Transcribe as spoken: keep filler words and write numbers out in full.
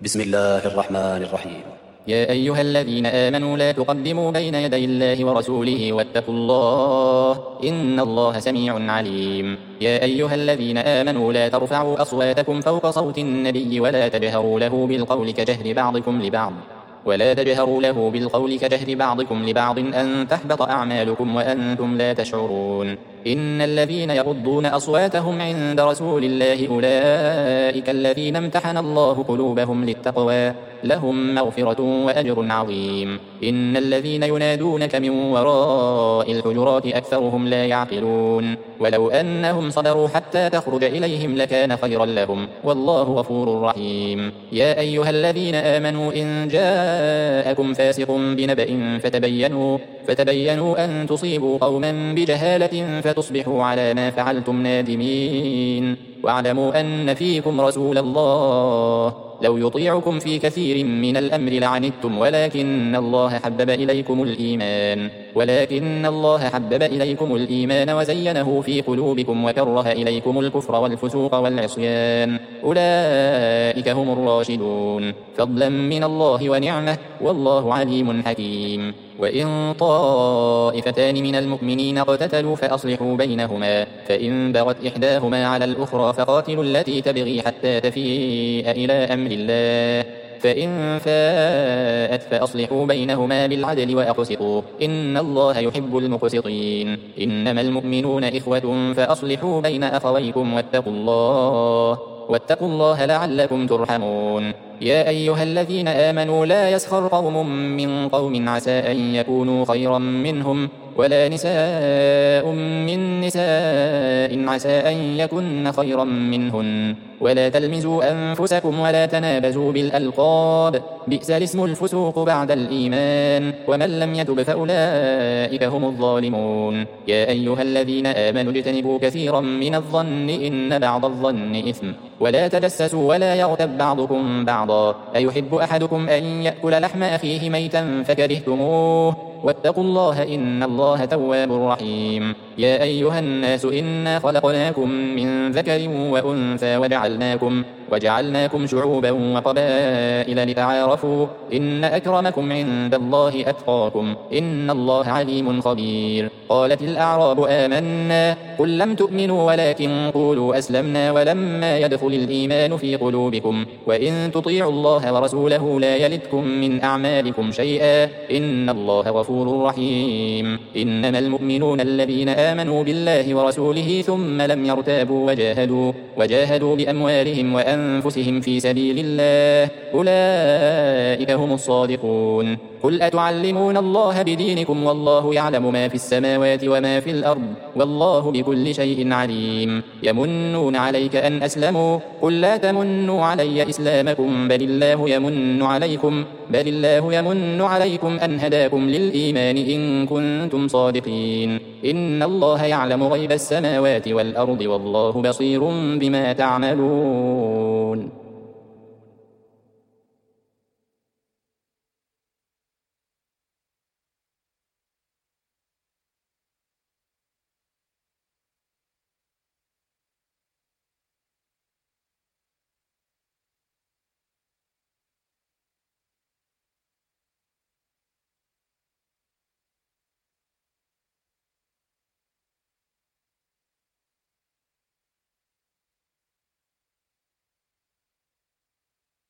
بسم الله الرحمن الرحيم. يا أيها الذين آمنوا لا تقدموا بين يدي الله ورسوله واتقوا الله إن الله سميع عليم. يا أيها الذين آمنوا لا ترفعوا أصواتكم فوق صوت النبي ولا تجهروا له بالقول كجهر بعضكم لبعض ولا تجهروا له بالقول كجهر بعضكم لبعض أن تحبط أعمالكم وأنتم لا تشعرون. إن الذين يغضون أصواتهم عند رسول الله أولئك الذين امتحن الله قلوبهم للتقوى لهم مغفرة وأجر عظيم. إن الذين ينادونك من وراء الحجرات أكثرهم لا يعقلون. ولو أنهم صبروا حتى تخرج إليهم لكان خيرا لهم والله غفور رحيم. يا أيها الذين آمنوا إن جاءكم فاسق بنبأ فتبينوا فتبينوا أن تصيبوا قوما بجهالة فتصبحوا على ما فعلتم نادمين. واعلموا أن فيكم رسول الله لو يطيعكم في كثير من الأمر لعنتم ولكن الله حبب إليكم الإيمان ولكن الله حبب إليكم الإيمان وزينه في قلوبكم وكره إليكم الكفر والفسوق والعصيان أولئك هم الراشدون فضلا من الله ونعمة والله عليم حكيم. وإن طائفتان من المؤمنين اقتتلوا فأصلحوا بينهما فإن بغت إحداهما على الأخرى فقاتلوا التي تبغي حتى تفيء إلى أمر الله فإن فاءت فأصلحوا بينهما بالعدل وأقسطوا إن الله يحب المقسطين. إنما المؤمنون إخوة فأصلحوا بين أخويكم واتقوا الله واتقوا الله لعلكم ترحمون. يا أيها الذين آمنوا لا يسخر قوم من قوم عسى أن يكونوا خيرا منهم ولا نساء من نساء عسى أن يكن خيرا منهن ولا تلمزوا أنفسكم ولا تنابزوا بالألقاب بئس الاسم الفسوق بعد الإيمان ومن لم يتب فأولئك هم الظالمون. يا أيها الذين آمنوا اجتنبوا كثيرا من الظن إن بعض الظن إثم ولا تجسسوا ولا يغتب بعضكم بعضا أيحب أحدكم أن يأكل لحم أخيه ميتا فكرهتموه واتقوا الله إن الله تواب رحيم. يا أيها الناس إنا خلقناكم من ذكر وأنثى وجعلناكم وجعلناكم شعوبا وقبائل لتعارفوا إن أكرمكم عند الله أتقاكم إن الله عليم خبير. قالت الأعراب آمنا قل لم تؤمنوا ولكن قولوا أسلمنا ولما يدخل الإيمان في قلوبكم وإن تطيعوا الله ورسوله لا يلدكم من أعمالكم شيئا إن الله غفور رحيم. إنما المؤمنون الذين آمنوا بالله ورسوله ثم لم يرتابوا وجاهدوا وجاهدوا بأموالهم وأنفسهم في سبيل الله أولئك هم الصادقون. قل أتعلمون الله بدينكم والله يعلم ما في السماوات وما في الأرض والله بكل شيء عليم. يمنون عليك أن أسلموا قل لا تمنوا علي إسلامكم بل الله يمن عليكم بل الله يمن عليكم أن هداكم للإيمان إن كنتم صادقين. إن الله يعلم غيب السماوات والأرض والله بصير بما تعملون.